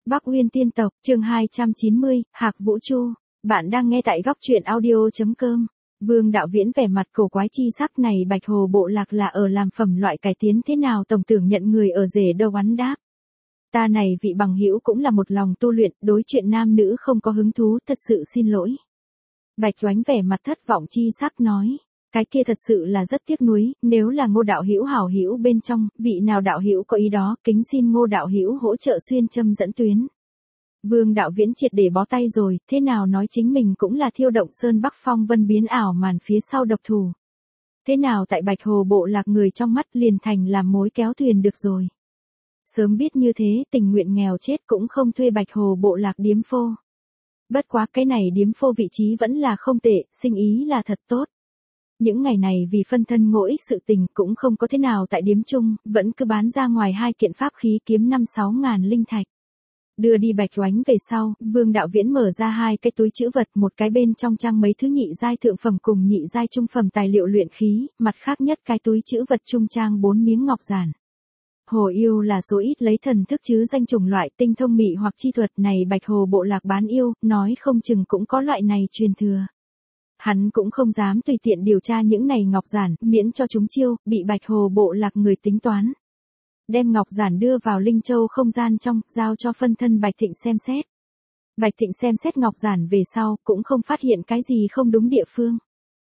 Bắc Uyên tiên tộc, chương 290, Hạc Vũ Chu. Bạn đang nghe tại góc truyện audio.com. Vương Đạo Viễn vẻ mặt cổ quái chi sắc này, Bạch Hồ bộ lạc là ở làm phẩm loại cải tiến thế nào, tổng tưởng nhận người ở rể đâu hắn đáp. Ta này vị bằng hữu cũng là một lòng tu luyện, đối chuyện nam nữ không có hứng thú, thật sự xin lỗi. Bạch Oánh vẻ mặt thất vọng chi sắc nói. Cái kia thật sự là rất tiếc nuối, nếu là Ngô đạo hữu hảo hữu bên trong, vị nào đạo hữu có ý đó, kính xin Ngô đạo hữu hỗ trợ xuyên châm dẫn tuyến. Vương Đạo Viễn triệt để bó tay rồi, thế nào nói chính mình cũng là Thiêu Động Sơn Bắc Phong Vân biến ảo màn phía sau độc thủ. Thế nào tại Bạch Hồ bộ lạc người trong mắt liền thành làm mối kéo thuyền được rồi. Sớm biết như thế, tình nguyện nghèo chết cũng không thuê Bạch Hồ bộ lạc điếm phô. Bất quá cái này điếm phô vị trí vẫn là không tệ, sinh ý là thật tốt. Những ngày này vì phân thân ngộ ích sự tình cũng không có thế nào tại điếm chung, vẫn cứ bán ra ngoài 2 kiện pháp khí kiếm 5-6 ngàn linh thạch. Đưa đi Bạch Oánh về sau, Vương Đạo Viễn mở ra 2 cái túi trữ vật, một cái bên trong trang mấy thứ nhị giai thượng phẩm cùng nhị giai trung phẩm tài liệu luyện khí, mặt khác nhất cái túi trữ vật trung trang 4 miếng ngọc giản. Hồ yêu là số ít lấy thần thức chứ danh chủng loại tinh thông mị hoặc chi thuật này, Bạch Hồ bộ lạc bán yêu, nói không chừng cũng có loại này truyền thừa. Hắn cũng không dám tùy tiện điều tra những này ngọc giản, miễn cho chúng chiêu, bị Bạch Hồ bộ lạc người tính toán. Đem ngọc giản đưa vào Linh Châu không gian trong, giao cho phân thân Bạch Thịnh xem xét. Bạch Thịnh xem xét ngọc giản về sau, cũng không phát hiện cái gì không đúng địa phương.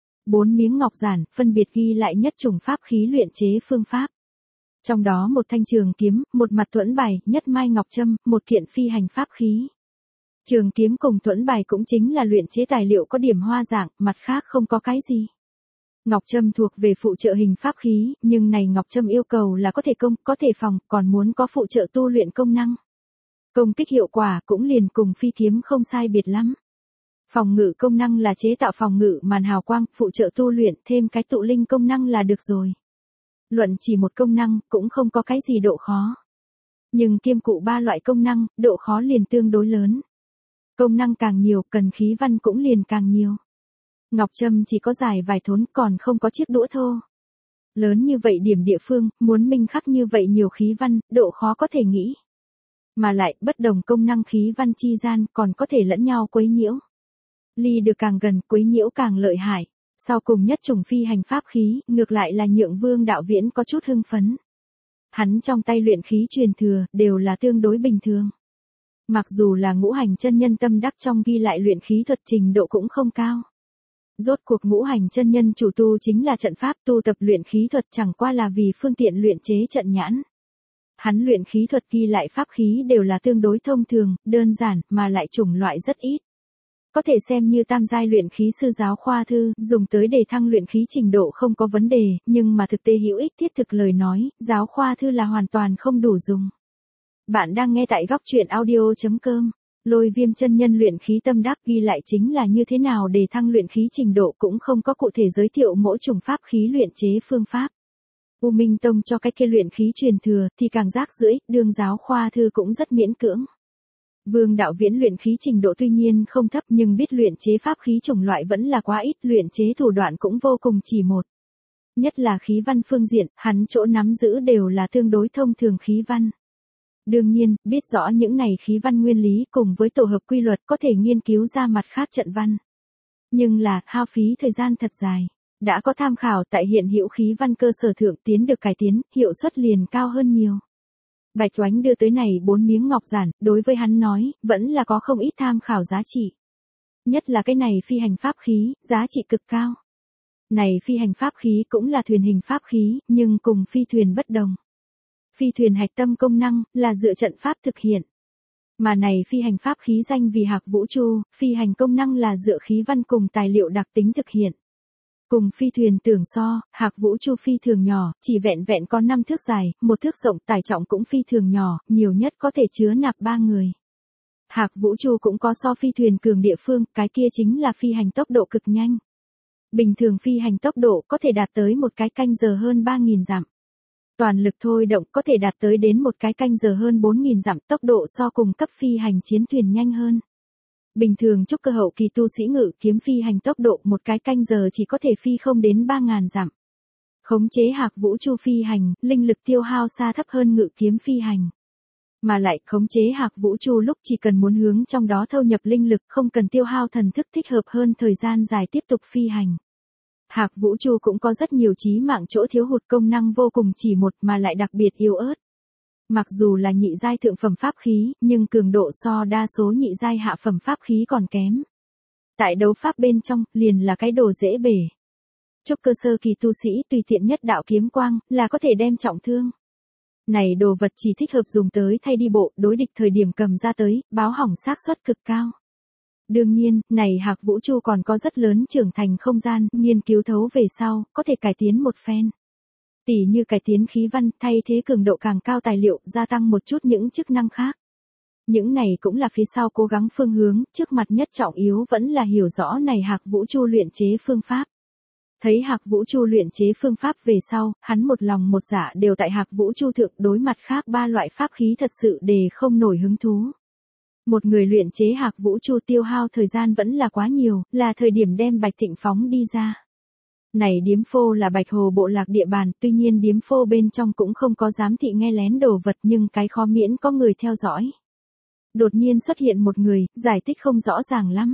4 miếng ngọc giản, phân biệt ghi lại nhất chủng pháp khí luyện chế phương pháp. Trong đó một thanh trường kiếm, một mặt thuẫn bài, nhất mai ngọc châm, một kiện phi hành pháp khí. Trường kiếm cùng thuẫn bài cũng chính là luyện chế tài liệu có điểm hoa dạng, mặt khác không có cái gì. Ngọc châm thuộc về phụ trợ hình pháp khí, nhưng này ngọc châm yêu cầu là có thể công, có thể phòng, còn muốn có phụ trợ tu luyện công năng. Công kích hiệu quả cũng liền cùng phi kiếm không sai biệt lắm. Phòng ngự công năng là chế tạo phòng ngự màn hào quang, phụ trợ tu luyện, thêm cái tụ linh công năng là được rồi. Luận chỉ một công năng, cũng không có cái gì độ khó. Nhưng kiêm cụ 3 loại công năng, độ khó liền tương đối lớn. Công năng càng nhiều, cần khí văn cũng liền càng nhiều. Ngọc châm chỉ có dài vài thốn, còn không có chiếc đũa thô. Lớn như vậy điểm địa phương, muốn minh khắc như vậy nhiều khí văn, độ khó có thể nghĩ. Mà lại, bất đồng công năng khí văn chi gian, còn có thể lẫn nhau quấy nhiễu. Ly được càng gần, quấy nhiễu càng lợi hại. Sau cùng nhất chủng phi hành pháp khí, ngược lại là nhượng Vương Đạo Viễn có chút hưng phấn. Hắn trong tay luyện khí truyền thừa, đều là tương đối bình thường. Mặc dù là Ngũ Hành chân nhân tâm đắc trong ghi lại luyện khí thuật trình độ cũng không cao. Rốt cuộc Ngũ Hành chân nhân chủ tu chính là trận pháp, tu tập luyện khí thuật chẳng qua là vì phương tiện luyện chế trận nhãn. Hắn luyện khí thuật ghi lại pháp khí đều là tương đối thông thường, đơn giản, mà lại chủng loại rất ít. Có thể xem như tam giai luyện khí sư giáo khoa thư, dùng tới đề thăng luyện khí trình độ không có vấn đề, nhưng mà thực tế hữu ích thiết thực lời nói, giáo khoa thư là hoàn toàn không đủ dùng. Bạn đang nghe tại góc truyện audio.com. Lôi Viêm chân nhân luyện khí tâm đắc ghi lại chính là như thế nào để thăng luyện khí trình độ, cũng không có cụ thể giới thiệu mỗi chủng pháp khí luyện chế phương pháp. U Minh Tông cho cái kia luyện khí truyền thừa thì càng rác rưởi, đương giáo khoa thư cũng rất miễn cưỡng. Vương Đạo Viễn luyện khí trình độ tuy nhiên không thấp, nhưng biết luyện chế pháp khí chủng loại vẫn là quá ít, luyện chế thủ đoạn cũng vô cùng chỉ một. Nhất là khí văn phương diện, hắn chỗ nắm giữ đều là tương đối thông thường khí văn. Đương nhiên, biết rõ những này khí văn nguyên lý cùng với tổ hợp quy luật có thể nghiên cứu ra mặt khác trận văn. Nhưng là, hao phí thời gian thật dài. Đã có tham khảo tại hiện hữu khí văn cơ sở thượng tiến được cải tiến, hiệu suất liền cao hơn nhiều. Bạch Oánh đưa tới này 4 miếng ngọc giản, đối với hắn nói, vẫn là có không ít tham khảo giá trị. Nhất là cái này phi hành pháp khí, giá trị cực cao. Này phi hành pháp khí cũng là thuyền hình pháp khí, nhưng cùng phi thuyền bất đồng. Phi thuyền hạch tâm công năng, là dựa trận pháp thực hiện. Mà này phi hành pháp khí danh vì Hạc Vũ Chu, phi hành công năng là dựa khí văn cùng tài liệu đặc tính thực hiện. Cùng phi thuyền tưởng so, Hạc Vũ Chu phi thường nhỏ, chỉ vẹn vẹn có 5 thước dài, 1 thước rộng, tải trọng cũng phi thường nhỏ, nhiều nhất có thể chứa nạp 3 người. Hạc Vũ Chu cũng có so phi thuyền cường địa phương, cái kia chính là phi hành tốc độ cực nhanh. Bình thường phi hành tốc độ có thể đạt tới một cái canh giờ hơn 3.000 dặm. Toàn lực thôi động có thể đạt tới đến một cái canh giờ hơn 4.000 dặm, tốc độ so cùng cấp phi hành chiến thuyền nhanh hơn. Bình thường trúc cơ hậu kỳ tu sĩ ngự kiếm phi hành tốc độ một cái canh giờ chỉ có thể phi không đến 3.000 dặm. Khống chế Hạc Vũ Chu phi hành, linh lực tiêu hao xa thấp hơn ngự kiếm phi hành. Mà lại khống chế hạc vũ tru lúc chỉ cần muốn hướng trong đó thâu nhập linh lực, không cần tiêu hao thần thức, thích hợp hơn thời gian dài tiếp tục phi hành. Hạc vũ tru cũng có rất nhiều chí mạng chỗ thiếu hụt, công năng vô cùng chỉ một mà lại đặc biệt yếu ớt. Mặc dù là nhị giai thượng phẩm pháp khí, nhưng cường độ so đa số nhị giai hạ phẩm pháp khí còn kém. Tại đấu pháp bên trong, liền là cái đồ dễ bể. Trúc cơ sơ kỳ tu sĩ tùy tiện nhất đạo kiếm quang, là có thể đem trọng thương. Này đồ vật chỉ thích hợp dùng tới thay đi bộ, đối địch thời điểm cầm ra tới, báo hỏng xác suất cực cao. Đương nhiên, này hạc vũ tru còn có rất lớn trưởng thành không gian, nghiên cứu thấu về sau, có thể cải tiến một phen. Tỉ như cải tiến khí văn, thay thế cường độ càng cao tài liệu, gia tăng một chút những chức năng khác. Những này cũng là phía sau cố gắng phương hướng, trước mặt nhất trọng yếu vẫn là hiểu rõ này hạc vũ tru luyện chế phương pháp. Thấy hạc vũ tru luyện chế phương pháp về sau, hắn một lòng một dạ đều tại hạc vũ tru thượng, đối mặt khác ba loại pháp khí thật sự đề không nổi hứng thú. Một người luyện chế hạc vũ tru tiêu hao thời gian vẫn là quá nhiều, là thời điểm đem Bạch Thịnh phóng đi ra. Này điếm phô là Bạch Hồ bộ lạc địa bàn, tuy nhiên điếm phô bên trong cũng không có giám thị nghe lén đồ vật, nhưng cái khó miễn có người theo dõi. Đột nhiên xuất hiện một người, giải thích không rõ ràng lắm.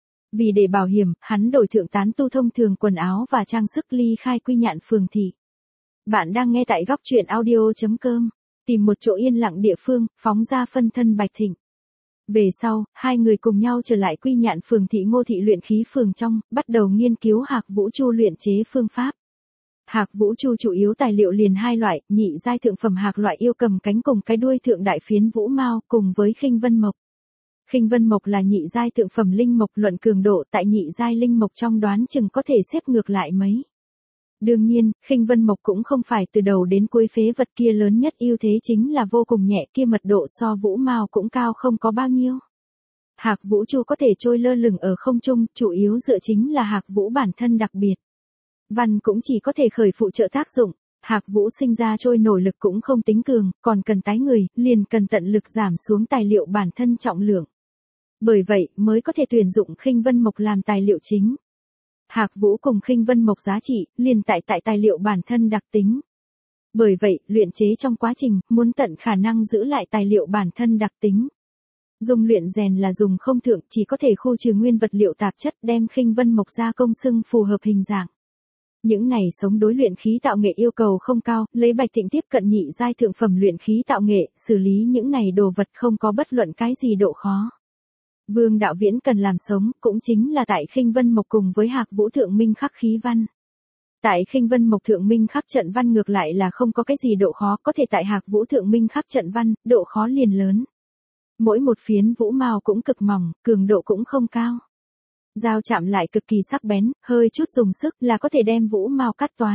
Vì để bảo hiểm, hắn đổi thượng tán tu thông thường quần áo và trang sức ly khai Quy Nhạn phường thị. Bạn đang nghe tại góc truyện audio.com. Tìm một chỗ yên lặng địa phương, phóng ra phân thân Bạch Thịnh. Về sau, hai người cùng nhau trở lại Quy Nhạn phường thị Ngô thị luyện khí phường trong, bắt đầu nghiên cứu hạc vũ tru luyện chế phương pháp. Hạc vũ tru chủ yếu tài liệu liền hai loại, nhị giai thượng phẩm hạc loại yêu cầm cánh cùng cái đuôi thượng đại phiến vũ mao, cùng với khinh vân mộc. Khinh vân mộc là nhị giai thượng phẩm linh mộc, luận cường độ tại nhị giai linh mộc trong đoán chừng có thể xếp ngược lại mấy. Đương nhiên, khinh vân mộc cũng không phải từ đầu đến cuối phế vật, kia lớn nhất ưu thế chính là vô cùng nhẹ, kia mật độ so vũ mao cũng cao không có bao nhiêu. Hạc vũ tru có thể trôi lơ lửng ở không trung, chủ yếu dựa chính là hạc vũ bản thân đặc biệt. Văn cũng chỉ có thể khởi phụ trợ tác dụng, hạc vũ sinh ra trôi nổi lực cũng không tính cường, còn cần tái người, liền cần tận lực giảm xuống tài liệu bản thân trọng lượng. Bởi vậy, mới có thể tuyển dụng khinh vân mộc làm tài liệu chính. Hạc vũ cùng khinh vân mộc giá trị, liền tại tài liệu bản thân đặc tính. Bởi vậy, luyện chế trong quá trình, muốn tận khả năng giữ lại tài liệu bản thân đặc tính. Dùng luyện rèn là dùng không thượng, chỉ có thể khu trừ nguyên vật liệu tạp chất, đem khinh vân mộc gia công xưng phù hợp hình dạng. Những này sống đối luyện khí tạo nghệ yêu cầu không cao, lấy Bạch Thịnh tiếp cận nhị giai thượng phẩm luyện khí tạo nghệ, xử lý những này đồ vật không có bất luận cái gì độ khó. Vương đạo viễn cần làm sống, cũng chính là tại khinh vân mộc cùng với hạc vũ thượng minh khắc khí văn. Tại khinh vân mộc thượng minh khắc trận văn ngược lại là không có cái gì độ khó, có thể tại hạc vũ thượng minh khắc trận văn, độ khó liền lớn. Mỗi một phiến vũ mao cũng cực mỏng, cường độ cũng không cao. Dao chạm lại cực kỳ sắc bén, hơi chút dùng sức là có thể đem vũ mao cắt toái.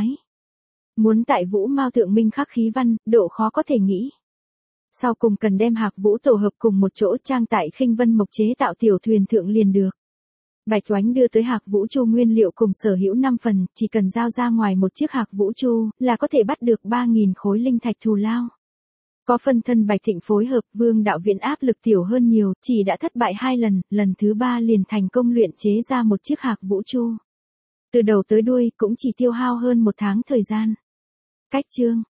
Muốn tại vũ mao thượng minh khắc khí văn, độ khó có thể nghĩ. Sau cùng cần đem hạc vũ tổ hợp cùng một chỗ trang tại khinh vân mộc chế tạo tiểu thuyền thượng liền được. Bạch Oánh đưa tới hạc vũ tru nguyên liệu cùng sở hữu 5 phần, chỉ cần giao ra ngoài một chiếc hạc vũ tru, là có thể bắt được 3.000 khối linh thạch thù lao. Có phân thân Bạch Thịnh phối hợp, Vương đạo viễn áp lực tiểu hơn nhiều, chỉ đã thất bại 2 lần, lần thứ 3 liền thành công luyện chế ra một chiếc hạc vũ tru. Từ đầu tới đuôi cũng chỉ tiêu hao hơn 1 tháng thời gian. Cách chương